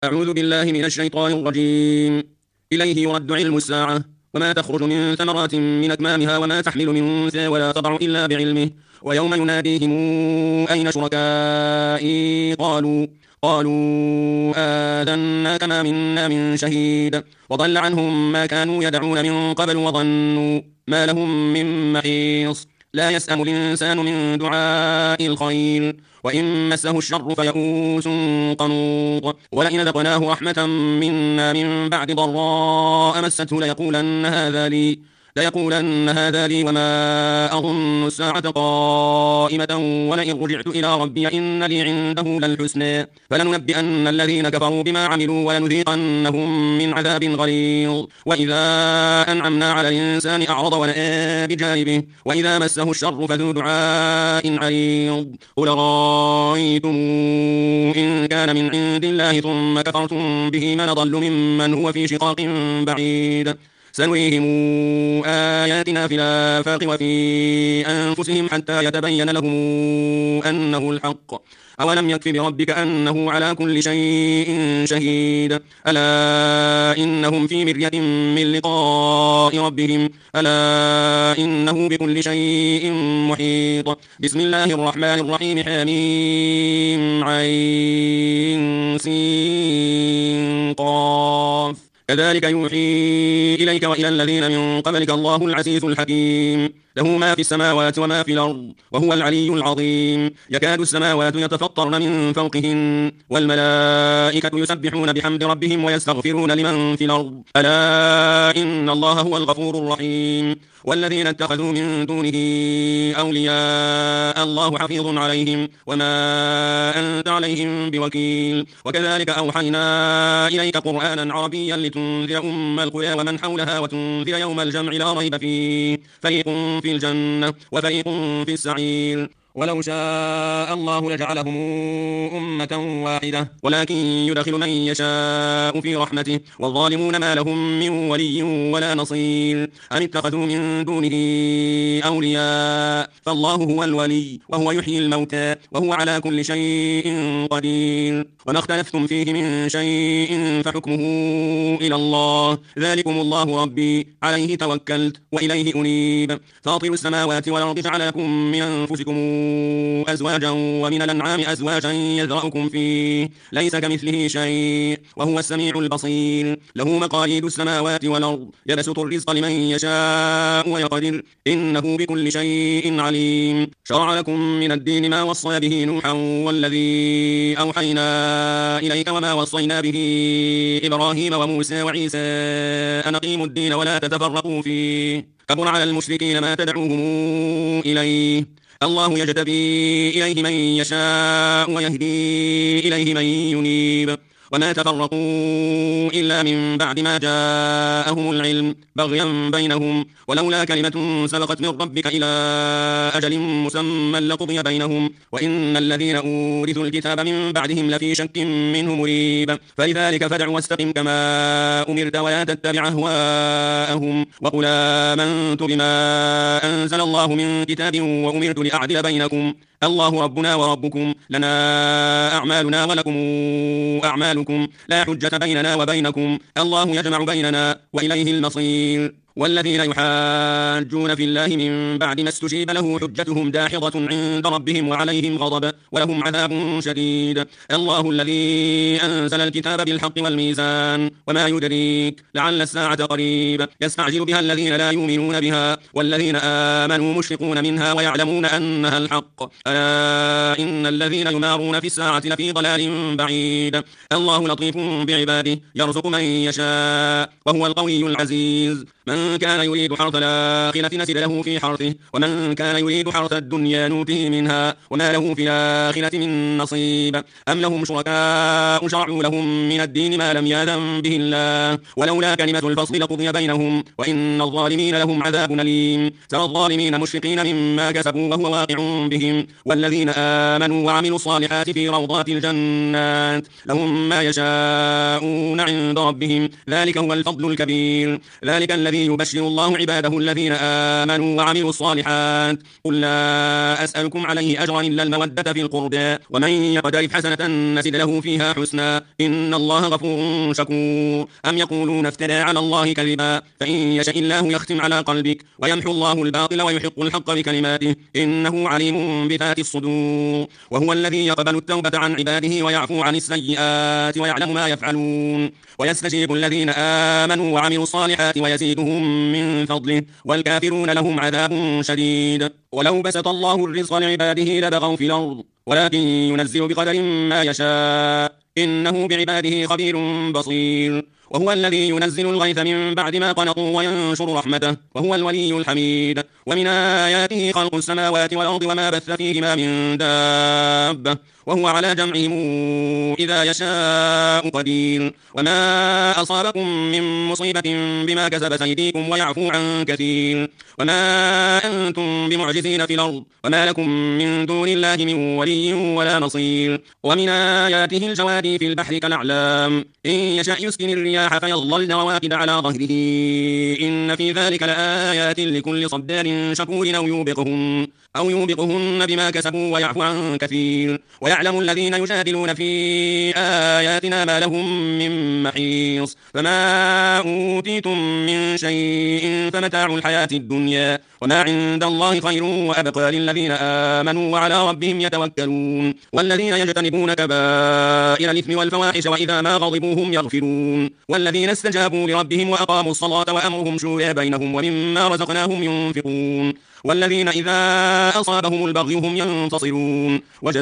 أعوذ بالله من الشيطان الرجيم. إليه يرد علم الساعة، وما تخرج من ثمرات من أكمامها وما تحمل من أنثى ولا تضع إلا بعلمه. ويوم يناديهم أين شركائي قالوا آذناك ما منا من شهيد. وضل عنهم ما كانوا يدعون من قبل وظنوا ما لهم من محيص. لا يسأم الإنسان من دعاء الخير، وإن مسه الشر فيئوس قنوط. ولئن ذقناه رحمة منا من بعد ضراء مسته ليقولن هذا لي وما أظن الساعة قائمة ولئن رجعت إلى ربي إن لي عنده للحسنى فلننبئن الذين كفروا بما عملوا ولنذيقنهم من عذاب غليظ. وإذا أنعمنا على الإنسان أعرض ونأى بجانبه وإذا مسه الشر فذو دعاء عريض. قل رأيتم إن كان من عند الله ثم كفرتم به من ضل ممن هو في شقاق بعيد. سنريهم آياتنا في الآفاق وفي أنفسهم حتى يتبين لهم أنه الحق. أولم يكف بربك أنه على كل شيء شهيد. ألا إنهم في مرية من لقاء ربهم ألا إنه بكل شيء محيط. بسم الله الرحمن الرحيم. حميم عين سين قاف. كذلك يوحي إليك وإلى الذين من قبلك الله العزيز الحكيم. له ما في السماوات وما في الأرض وهو العلي العظيم. يكاد السماوات يتفطرن من فوقهن والملائكة يسبحون بحمد ربهم ويستغفرون لمن في الأرض ألا إن الله هو الغفور الرحيم. والذين اتخذوا من دونه أولياء الله حفيظ عليهم وما أنت عليهم بوكيل. وكذلك أوحينا إليك قرآنا عربيا لتنذر أم القرى ومن حولها وتنذر يوم الجمع لا ريب فيه فريق في الجنة وفريق في السعير. ولو شاء الله لجعلهم أمة واحدة ولكن يدخل من يشاء في رحمته والظالمون ما لهم من ولي ولا نصير. أم اتخذوا من دونه أولياء فالله هو الولي وهو يحيي الموتى وهو على كل شيء قدير. وما اختلفتم فيه من شيء فحكمه إلى الله. ذلكم الله ربي عليه توكلت وإليه أنيب. فاطر السماوات والأرض جعل لكم من أنفسكم أزواجا ومن الأنعام أزواجا يذرأكم فيه ليس كمثله شيء وهو السميع البصير. له مقاليد السماوات والأرض يبسط الرزق لمن يشاء ويقدر إنه بكل شيء عليم. شرع لكم من الدين ما وصى به نوحا والذي أوحينا إليك وما وصينا به إبراهيم وموسى وعيسى أن أقيموا الدين ولا تتفرقوا فيه. كبر على المشركين ما تدعوهم إليه. الله يجتبي إليه من يشاء ويهدي إليه من ينيب. وما تفرقوا إلا من بعد ما جاءهم العلم بغيا بينهم ولولا كلمة سبقت من ربك إلى أجل مسمى لقضي بينهم وإن الذين أورثوا الكتاب من بعدهم لفي شك منه مريب. فلذلك فادع واستقم كما أمرت ولا تتبع أهواءهم وقل آمنت بما أنزل الله من كتاب وأمرت لأعدل بينكم الله ربنا وربكم لنا أعمالنا ولكم أعمالكم لا حجة بيننا وبينكم الله يجمع بيننا وإليه المصير. والذين يحاجون في الله من بعد ما استجيب له حجتهم داحضة عند ربهم وعليهم غضب ولهم عذاب شديد. الله الذي أنزل الكتاب بالحق والميزان وما يدريك لعل الساعة قريب. يستعجل بها الذين لا يؤمنون بها والذين آمنوا مشفقون منها ويعلمون أنها الحق. ألا إن الذين يمارون في الساعة لفي ضلال بعيد. الله لطيف بعباده يرزق من يشاء وهو القوي العزيز. من كان يريد حرث الآخرة نزد له في حرثه ومن كان يريد حرث الدنيا نوته منها وما له في الآخرة من نصيب. أم لهم شركاء شرعوا لهم من الدين ما لم يأذن به الله ولولا كلمة الفصل لقضي بينهم وإن الظالمين لهم عذاب أليم. ترى الظالمين مشفقين مما كسبوا وهو واقع بهم والذين آمنوا وعملوا الصالحات في روضات الجنات لهم ما يشاءون عند ربهم ذلك هو الفضل الكبير. ذلك الذي الذي يبشر الله عباده الذين آمنوا وعملوا الصالحات. قل لا أسألكم عليه أجرا إلا المودة في القربى، ومن يقترف حسنة نزد له فيها حسنا، إن الله غفور شكور. أم يقولون افترى على الله كذبا، فإن يشاء الله يختم على قلبك ويمحو الله الباطل ويحق الحق بكلماته، إنه عليم بذات الصدور. وهو الذي يقبل التوبة عن عباده ويعفو عن السيئات ويعلم ما يفعلون، ويستجيب الذين آمنوا وعملوا الصالحات ويزيدهم من فضله، والكافرون لهم عذاب شديد. ولو بسط الله الرزق لعباده لبغوا في الأرض، ولكن ينزل بقدر ما يشاء، إنه بعباده خبير بصير. وهو الذي ينزل الغيث من بعد ما قنطوا وينشر رحمته، وهو الولي الحميد. ومن آياته خلق السماوات والأرض وما بث فيهما من دابة، وهو على جمعهم إذا يشاء قدير. وما أصابكم من مصيبة بما كسبت أيديكم ويعفو عن كثير. وما أنتم بمعجزين في الأرض، وما لكم من دون الله من ولي ولا نصير. ومن آياته الجواري في البحر كالأعلام، إن يشاء يسكن الرياح فيظللن رواكد على ظهره، إن في ذلك لآيات لكل صبار شكور. أو يوبقهن بما كسبوا ويعفو عن كثير. ويعلم الذين يجادلون في آياتنا ما لهم من محيص. فما أوتيتم من شيء فمتاع الحياة الدنيا، وما عند الله خير وأبقى للذين آمنوا وعلى ربهم يتوكلون. والذين يجتنبون كبائر الإثم والفواحش وإذا ما غضبوا هم يغفرون. والذين استجابوا لربهم وأقاموا الصلاة وأمرهم شورى بينهم ومما رزقناهم ينفقون. والذين إذا أصابهم البغي هم ينتصرون.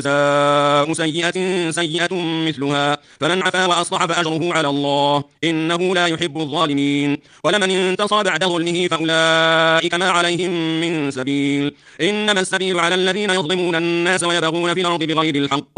وجزاء سيئة سيئة مثلها، فمن عفا وأصلح فأجره على الله، إنه لا يحب الظالمين. ولمن انتصر بعد ظلمه فأولئك ما عليهم من سبيل، إنما السبيل على الذين يظلمون الناس ويبغون في الأرض بغير الحق،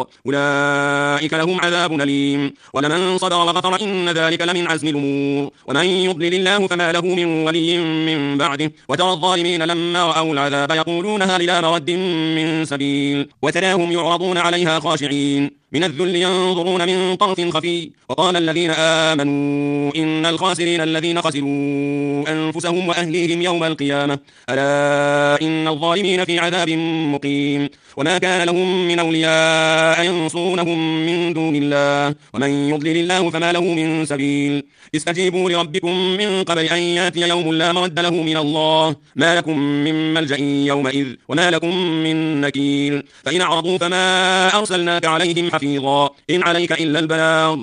أولئك لهم عذاب أليم. ولمن صبر وغفر إن ذلك لمن عزم الأمور. ومن يضلل الله فما له من ولي من بعده. وترى الظالمين لما رأوا العذاب يقولون هل إلى مرد من سبيل، وتراهم يعرضون عليها خاشعين من الذل ينظرون من طرف خفي. وقال الذين آمنوا إن الخاسرين الذين خسروا أنفسهم وأهليهم يوم القيامة، ألا إن الظالمين في عذاب مقيم. وما كان لهم من أولياء ينصرونهم من دون الله، ومن يضلل الله فما له من سبيل. استجيبوا لربكم من قبل أن يأتي يوم لا مرد له من الله، ما لكم من ملجأ يومئذ وما لكم من نكير. فإن أعرضوا فما أرسلناك عليهم حفيظا، إن عليك إلا البلاغ،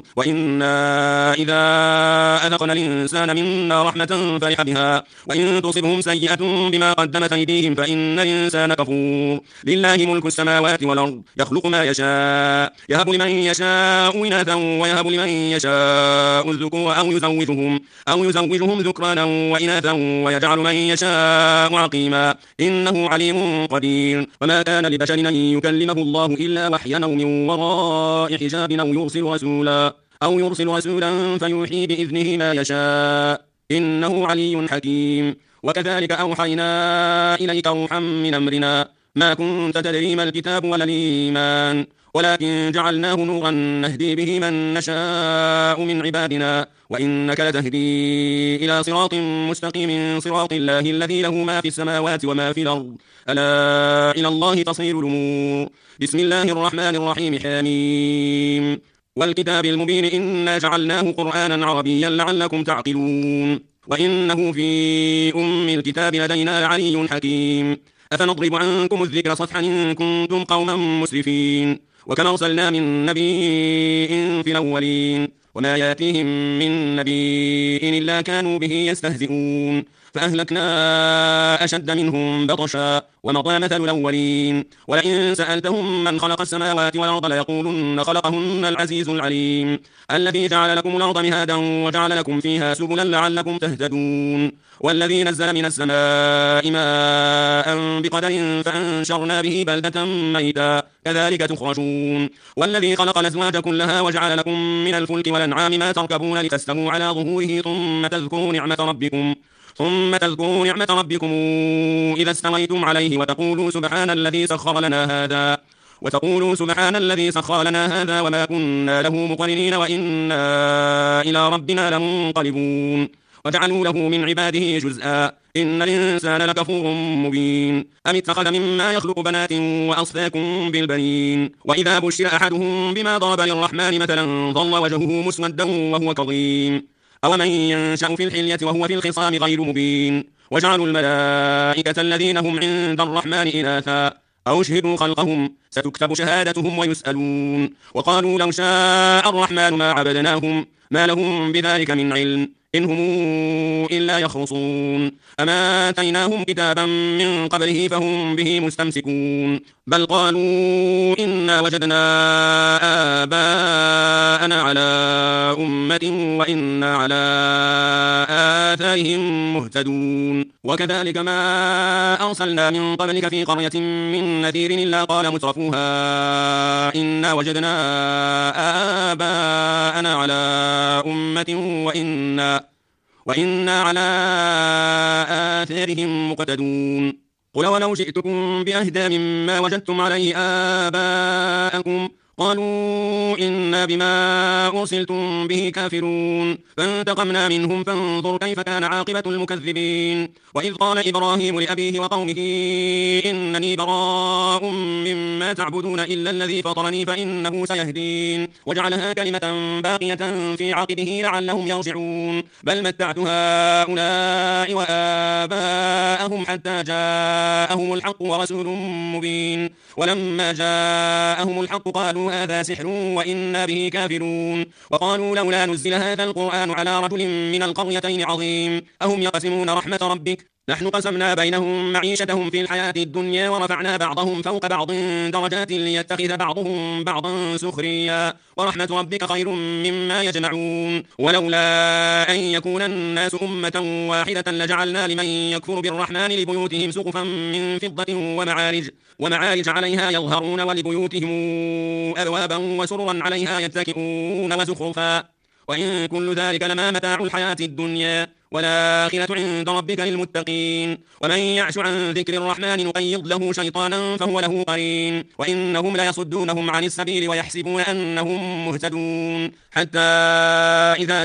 وإنا إذا أذقنا الإنسان منا رحمة فرح بها، وإن تصبهم سيئة بما قدمت أيديهم فإن الإنسان كفور. لله ملك السماوات والأرض، يخلق ما يشاء، يهب لمن يشاء إناثا ويهب لمن يشاء الذكور أو يزوجهم ذكرانا وإناثا ويجعل من يشاء عقيما، إنه عليم قدير. وما كان لبشر أن يكلمه الله إلا وحيا أو من وراء حجاب أو يرسل رسولا فيوحي بإذنه ما يشاء، إنه علي حكيم. وكذلك أوحينا إليك روحا من أمرنا، ما كنت تدري ما الكتاب ولا الإيمان، ولكن جعلناه نورا نهدي به من نشاء من عبادنا، وإنك لتهدي إلى صراط مستقيم، صراط الله الذي له ما في السماوات وما في الأرض، ألا إلى الله تصير الأمور. بسم الله الرحمن الرحيم. حميم والكتاب المبين، إنا جعلناه قرآنا عربيا لعلكم تعقلون، وإنه في الكتاب لدينا لعلي حكيم. أفنضرب عنكم الذكر صفحا إن كنتم قوما مسرفين، وكما أرسلنا من نبي في الأولين، وما ياتيهم من نبي إلا كانوا به يستهزئون، فأهلكنا أشد منهم بطشا ومضى مثل الأولين. ولئن سألتهم من خلق السماوات والأرض ليقولن خلقهن العزيز العليم، الذي جعل لكم الأرض مهادا وجعل لكم فيها سبلا لعلكم تهتدون، والذي نزل من السماء ماء بقدر فأنشرنا به بلدة ميتا، كذلك تخرجون، والذي خلق الأزواج كلها وجعل لكم من الفلك والأنعام ما تركبون لتستووا على ظهوره ثم تذكروا نعمة ربكم إذا استويتم عليه وتقولوا سبحان الذي سخر لنا هذا وما كنا له مقرنين وإنا إلى ربنا لمنقلبون. وجعلوا له من عباده جزءا إن الإنسان لكفور مبين أم اتخذ مما يخلق بنات وأصفاكم بالبنين وإذا بشر أحدهم بما ضرب للرحمن مثلا ظل وجهه مسودا وهو كظيم أومن ينشأ في الحلية وهو في الخصام غير مبين وجعلوا الملائكة الذين هم عند الرحمن إناثا أو شهدوا خلقهم ستكتب شهادتهم ويسألون وقالوا لو شاء الرحمن ما عبدناهم ما لهم بذلك من علم إن هم إلا يخرصون أما آتيناهم كتابا من قبله فهم به مستمسكون بل قالوا إنا وجدنا آباءنا على أمة وإنا على آثارهم مهتدون وكذلك ما أرسلنا من قبلك في قرية من نذير إلا قال مترفوها إنا وجدنا آباءنا على أمة وإنا على آثارهم مقتدون قل ولو جئتكم بأهدى مما وجدتم عليه آباءكم قالوا إنا بما أرسلتم به كافرون فانتقمنا منهم فانظر كيف كان عاقبة المكذبين وإذ قال إبراهيم لأبيه وقومه إنني براء مما تعبدون إلا الذي فطرني فإنه سيهدين وجعلها كلمة باقية في عقبه لعلهم يرجعون بل متعت هؤلاء وآباءهم حتى جاءهم الحق ورسول مبين ولما جاءهم الحق قالوا هذا سحر وإنا به كافرون وقالوا لولا نزل هذا القرآن على رجل من القريتين عظيم أهم يقسمون رحمة ربك نحن قسمنا بينهم معيشتهم في الحياة الدنيا ورفعنا بعضهم فوق بعض درجات ليتخذ بعضهم بعضا سخريا ورحمة ربك خير مما يجمعون ولولا أن يكون الناس أمة واحدة لجعلنا لمن يكفر بالرحمن لبيوتهم سقفا من فضة ومعارج عليها يظهرون ولبيوتهم أبوابا وسررا عليها يتكئون وزخرفا وإن كل ذلك لما متاع الحياة الدنيا والآخرة عند ربك للمتقين ومن يعش عن ذكر الرحمن نقيض له شيطانا فهو له قرين وإنهم ليصدونهم عن السبيل ويحسبون أنهم مهتدون حتى إذا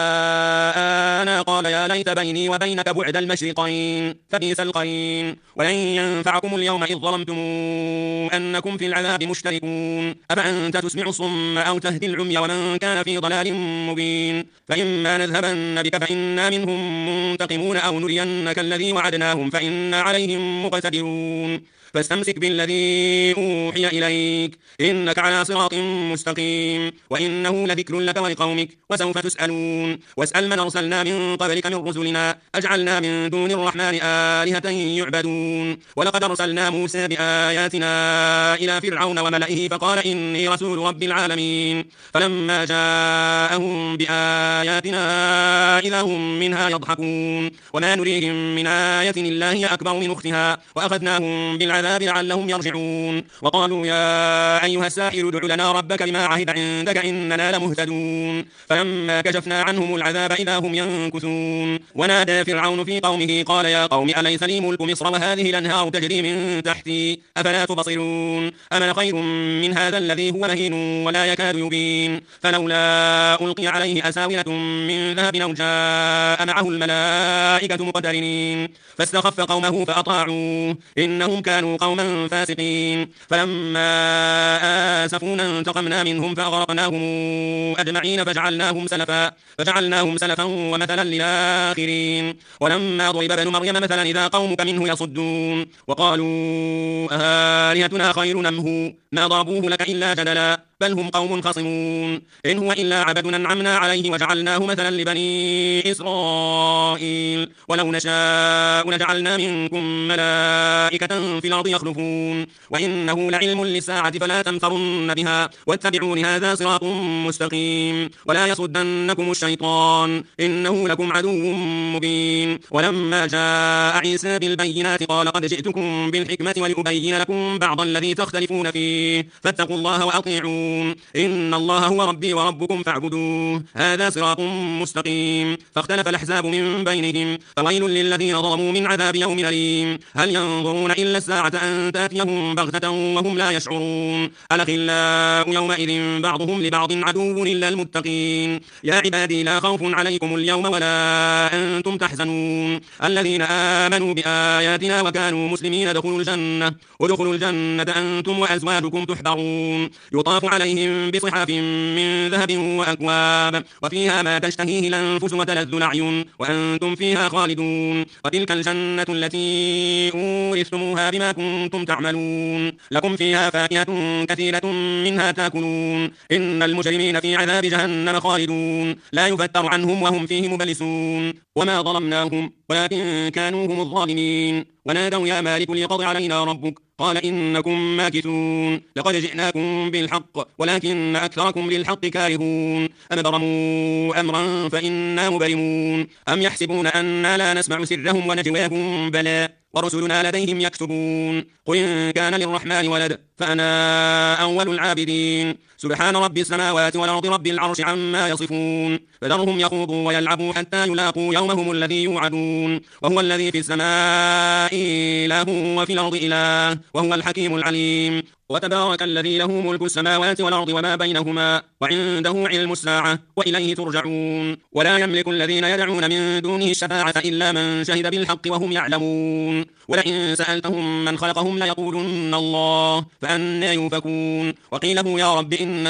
جاءنا قال يا ليت بيني وبينك بعد المشرقين فبئس القرين ولن ينفعكم اليوم إذ ظلمتم أنكم في العذاب مشتركون أفأنت تسمع الصم أو تهدي العمي ومن كان في ضلال مبين فإما نذهبن بك فإنا منهم منتقمون أو نرينك الذي وعدناهم فإنا عليهم مقتدرون فاستمسك بالذي أوحي إليك إنك على صراط مستقيم وإنه لذكر لك ولقومك وسوف تسألون واسأل من أرسلنا من قبلك من رسلنا أجعلنا من دون الرحمن آلهة يعبدون ولقد أرسلنا موسى بآياتنا إلى فرعون وملئه فقال إني رسول رب العالمين فلما جاءهم بآياتنا إذا هم منها يضحكون وما نريهم من آية إلا هي أكبر من أختها وأخذناهم بالعذاب لعلهم يرجعون وقالوا يا أيها الساحر ادع لنا ربك بما عهد عندك إننا لمهتدون فلما كشفنا عنهم العذاب إذا هم ينكثون ونادى فرعون في قومه قال يا قوم أليس لي ملك مصر وهذه الأنهار تجري من تحتي أفلا تبصرون أمن خير من هذا الذي هو مهين ولا يكاد يبين فلولا ألقي عليه أساورة من ذهب أو جاء معه الملائكة مقترنين فاستخف قومه فأطاعوه إنهم كانوا قوما فاسقين فلما آسفونا انتقمنا منهم فأغرقناهم أجمعين فجعلناهم سلفا ومثلا للآخرين ولما ضرب ابن مريم مثلا إذا قومك منه يصدون وقالوا آلهتنا خير أم هو ما ضربوه لك إلا جدلا بل هم قوم خصمون إن هو إلا عبد أنعمنا عليه وجعلناه مثلا لبني إسرائيل ولو نشاء لجعلنا منكم ملائكة في الأرض يخلفون وإنه لعلم للساعة فلا تمترن بها واتبعون هذا صراط مستقيم ولا يصدنكم الشيطان إنه لكم عدو مبين ولما جاء عيسى بالبينات قال قد جئتكم بالحكمة ولأبين لكم بعض الذي تختلفون فيه فاتقوا الله وأطيعون تعملون إن الله هو ربي وربكم فاعبدوه هذا صراط مستقيم فاختلف الأحزاب من بينهم فويل للذين ظلموا من عذاب يوم أليم هل ينظرون إلا الساعة أن تأتيهم بغتة وهم لا يشعرون الأخلاء يومئذ بعضهم لبعض عدو إلا المتقين يا عبادي لا خوف عليكم اليوم ولا أنتم تحزنون الذين آمنوا بآياتنا وكانوا مسلمين ادخلوا الجنة أنتم وأزواجكم تحبرون يطاف عليهم بصحاف من ذهب وأكواب وفيها ما تشتهيه الأنفس وتلذ الأعين وأنتم فيها خالدون وتلك الجنة التي أورثتموها بما كنتم تعملون لكم فيها فاكهة كثيرة منها تأكلون إن المجرمين في عذاب جهنم خالدون لا يفتر عنهم وهم فيه مبلسون وما ظلمناهم ولكن كانوا هم الظالمين ونادوا يا مالك ليقض علينا ربك قال إنكم ماكثون لقد جئناكم بالحق ولكن أكثركم للحق كارهون أم برموا أمرا فإنا مبرمون أم يحسبون أننا لا نسمع سرهم ونجواهم بلى ورسلنا لديهم يكتبون قل إن كان للرحمن ولد فأنا أول العابدين سبحان رب السماوات والأرض رب العرش عما يصفون فذرهم يخوضوا ويلعبوا حتى يلاقوا يومهم الذي يوعدون وهو الذي في السماء إله وفي الأرض إله وهو الحكيم العليم وتبارك الذي له ملك السماوات والأرض وما بينهما وعنده علم الساعة وإليه ترجعون ولا يملك الذين يدعون من دونه الشفاعة إلا من شهد بالحق وهم يعلمون ولئن سألتهم من خلقهم ليقولن الله فأنى يؤفكون وقيله يا رب إن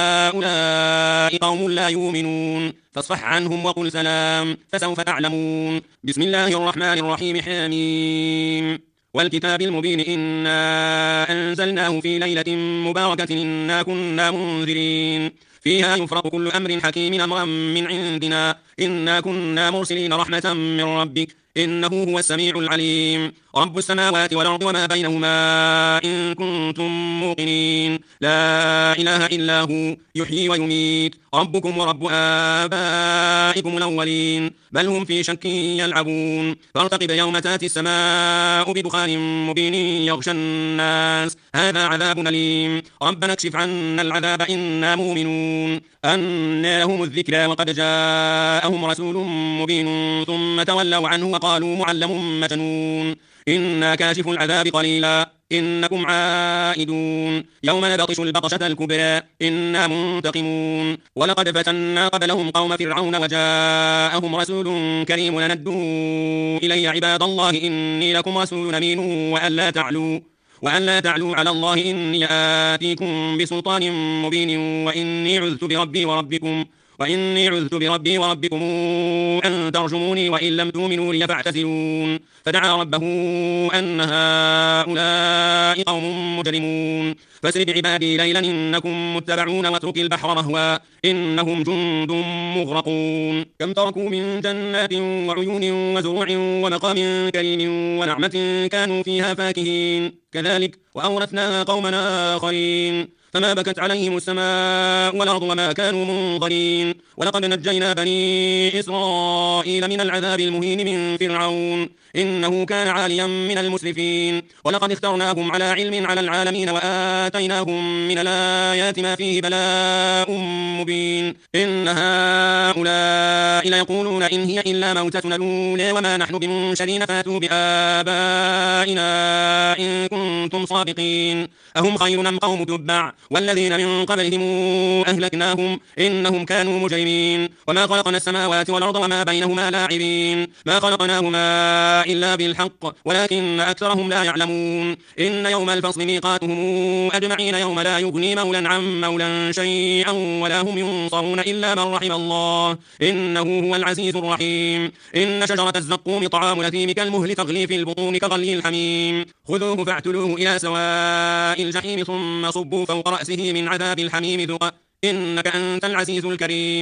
هؤلاء قوم لا يؤمنون فاصفح عنهم وقل سلام فسوف تعلمون بسم الله الرحمن الرحيم حميم والكتاب المبين إنا أنزلناه في ليلة مباركة إنا كنا منذرين فيها يفرق كل أمر حكيم أمرا من عندنا إنا كنا مرسلين رحمة من ربك إنه هو السميع العليم رب السماوات والأرض وما بينهما إن كنتم موقنين لا إله إلا هو يحيي ويميت ربكم ورب آبائكم الأولين بل هم في شك يلعبون فارتقب يوم تأتي السماء بدخان مبين يغشى الناس هذا عذاب أليم ربنا اكشف عنا العذاب إنا مؤمنون أنى لهم الذكرى وقد جاءهم رسول مبين ثم تولوا عنه وقالوا معلم مجنون إنا كاشف العذاب قليلا إنكم عائدون يوم نبطش البطشة الكبرى إنا منتقمون ولقد فتنا قبلهم قوم فرعون وجاءهم رسول كريم ندوا إلي عباد الله إني لكم رسول أمين وأن لا تعلوا على الله إني آتيكم بسلطان مبين وإني عذت بربي وربكم أن ترجموني وإن لم تؤمنوا لي فاعتزلون فدعا ربه أن هؤلاء قوم مجرمون فاسر بعبادي ليلا إنكم متبعون واترك البحر رهوا إنهم جند مغرقون كم تركوا من جنات وعيون وزروع ومقام كريم ونعمة كانوا فيها فاكهين كذلك وأورثناها قومنا آخرين فما بكت عليهم السماء والأرض وما كانوا منظرين ولقد نجينا بني إسرائيل من العذاب المهين من فرعون إنه كان عاليا من المسرفين ولقد اخترناهم على علم على العالمين وآتيناهم من الآيات ما فيه بلاء مبين إن هؤلاء ليقولون إن هي إلا موتتنا الأولى وما نحن بمنشرين فاتوا بآبائنا إن كنتم صادقين أهم خير أم قوم تبع والذين من قبلهم أهلكناهم إنهم كانوا مجرمين وما خلقنا السماوات والأرض وما بينهما لاعبين ما خلقناهما إلا بالحق ولكن أكثرهم لا يعلمون إن يوم الفصل ميقاتهم أجمعين يوم لا يغني مولا عن مولا شيئا ولا هم ينصرون إلا من رحم الله إنه هو العزيز الرحيم إن شجرة الزقوم طعام الأثيم كالمهل تغلي في البطون كغلي الحميم خذوه فاعتلوه إلى سواء الجحيم ثم صبوا فوق رأسه من عذاب الحميم ذق إنك أنت العزيز الكريم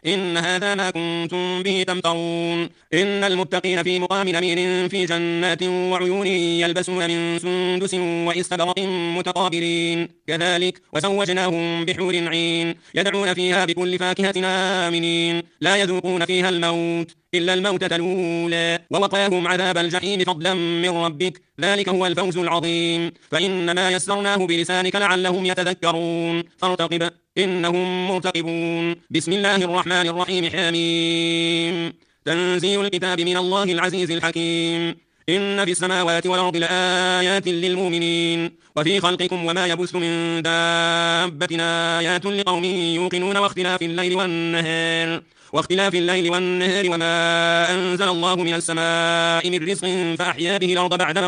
إن هذا ما كنتم به تمترون إن المتقين في مقام أمين في جنات وعيون يلبسون من سندس وإستبرق متقابلين كذلك وزوجناهم بحور عين يدعون فيها بكل فاكهة آمنين لا يذوقون فيها الموت إلا الموتة الأولى ووقاهم عذاب الجحيم فضلا من ربك ذلك هو الفوز العظيم فإنما يسرناه بلسانك لعلهم يتذكرون فارتقب إنهم مرتقبون بسم الله الرحمن الرحيم حميم تنزيل الكتاب من الله العزيز الحكيم إن في السماوات والأرض لآيات للمؤمنين وفي خلقكم وما يبث من دابة آيات لقوم يوقنون واختلاف الليل والنهار وما أنزل الله من السماء من رزق فأحيا به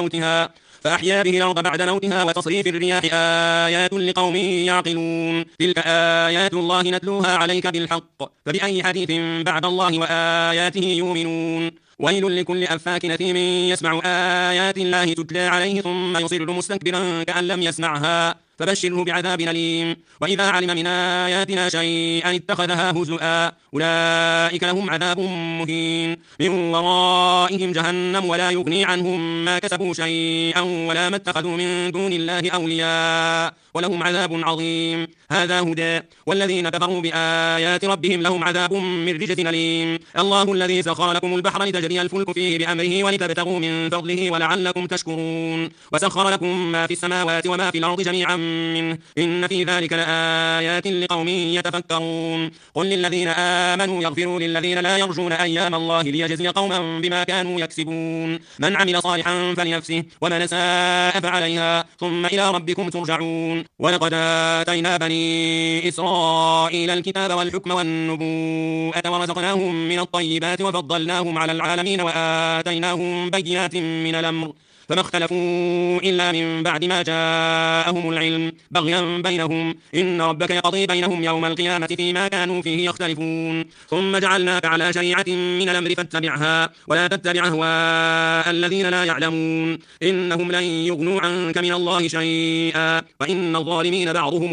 الأرض بعد موتها وتصريف الرياح آيات لقوم يعقلون تلك آيات الله نتلوها عليك بالحق فبأي حديث بعد الله وآياته يؤمنون ويل لكل أفاك أثيم يسمع آيات الله تتلى عليه ثم يصر مستكبرا كأن لم يسمعها فبشره بعذاب أليم وإذا علم من آياتنا شيئا اتخذها هزؤا أولئك لهم عذاب مهين من ورائهم جهنم ولا يغني عنهم ما كسبوا شيئا ولا ما اتخذوا من دون الله أولياء ولهم عذاب عظيم هذا هدى والذين كفروا بآيات ربهم لهم عذاب من رجز أليم الله الذي سخر لكم البحر لتجري الفلك فيه بأمره ولتبتغوا من فضله ولعلكم تشكرون وسخر لكم ما في السماوات وما في الأرض جميعا منه إن في ذلك لآيات لقوم يتفكرون قل للذين آمنوا يغفروا للذين لا يرجون أيام الله ليجزي قوما بما كانوا يكسبون من عمل صالحا فلنفسه ومن أساء فعليها ثم إلى ربكم ترجعون ولقد آتينا بني إسرائيل الكتاب والحكم والنبوءة ورزقناهم من الطيبات وفضلناهم على العالمين وآتيناهم بينات من الأمر فما اختلفوا إلا من بعد ما جاءهم العلم بغيا بينهم إن ربك يقضي بينهم يوم القيامة فيما كانوا فيه يختلفون ثم جعلناك على شريعة من الأمر فاتبعها ولا تتبع أهواء الذين لا يعلمون إنهم لن يغنوا عنك من الله شيئا وإن الظالمين بعضهم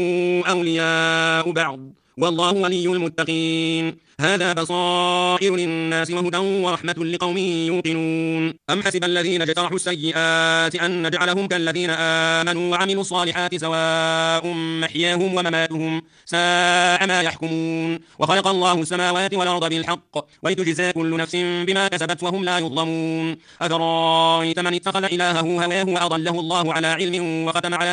أولياء بعض والله ولي المتقين هذا بصائر للناس وهدى ورحمة لقوم يوقنون أم حسب الذين اجترحوا السيئات أن نجعلهم كالذين آمنوا وعملوا الصالحات سواء محياهم ومماتهم ساء ما يحكمون وخلق الله السماوات والأرض بالحق ولتجزى كل نفس بما كسبت وهم لا يظلمون أفرأيت من اتخذ إلهه هواه وأضله الله على علم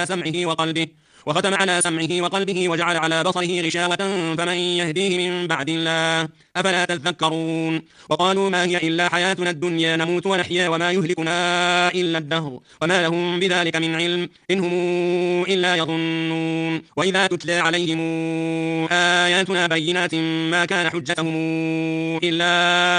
وختم على سمعه وقلبه وجعل على بصره غشاوة فمن يهديه من بعد الله أفلا تذكرون وقالوا ما هي إلا حياتنا الدنيا نموت ونحيا وما يهلكنا إلا الدهر وما لهم بذلك من علم إن هم إلا يظنون وإذا تتلى عليهم آياتنا بينات ما كان حجتهم إلا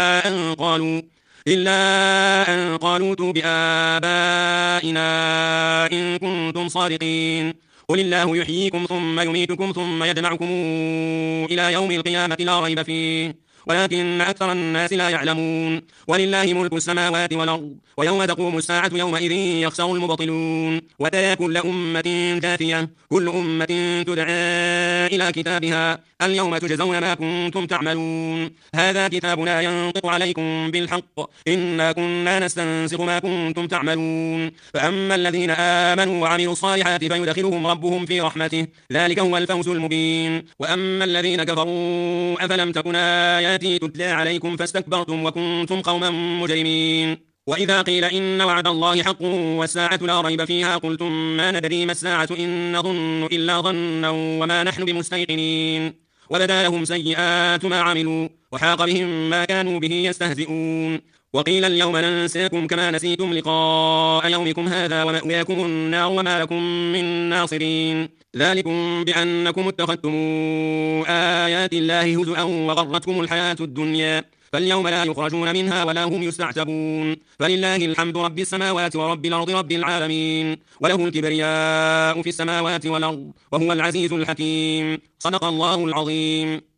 أن قالوا ائتوا بآبائنا إن كنتم صادقين قل الله يحييكم ثم يميتكم ثم يجمعكم إلى يوم القيامة لا ريب فيه ولكن أكثر الناس لا يعلمون ولله ملك السماوات والأرض ويوم تقوم الساعة يومئذ يخسر المبطلون وترى كل أمة جاثية كل أمة تدعى إلى كتابها اليوم تجزون ما كنتم تعملون هذا كتابنا ينطق عليكم بالحق إنا كنا نستنسخ ما كنتم تعملون فأما الذين آمنوا وعملوا الصالحات فيدخلهم ربهم في رحمته ذلك هو الفوز المبين وأما الذين كفروا أفلم تكن آياتي تتلى عليكم فاستكبرتم وكنتم قوما مجرمين وإذا قيل إن وعد الله حق والساعة لا ريب فيها قلتم ما ندري ما الساعة إن نظن إلا ظنا وما نحن بمستيقنين وبدا لهم سيئات ما عملوا وحاق بهم ما كانوا به يستهزئون وقيل اليوم ننساكم كما نسيتم لقاء يومكم هذا ومأواكم النار وما لكم من ناصرين ذلكم بأنكم اتخذتم آيات الله هزؤا وغرتكم الحياة الدنيا فاليوم لا يخرجون منها ولا هم يستعتبون فلله الحمد رب السماوات ورب الأرض رب العالمين وله الكبرياء في السماوات والأرض وهو العزيز الحكيم صدق الله العظيم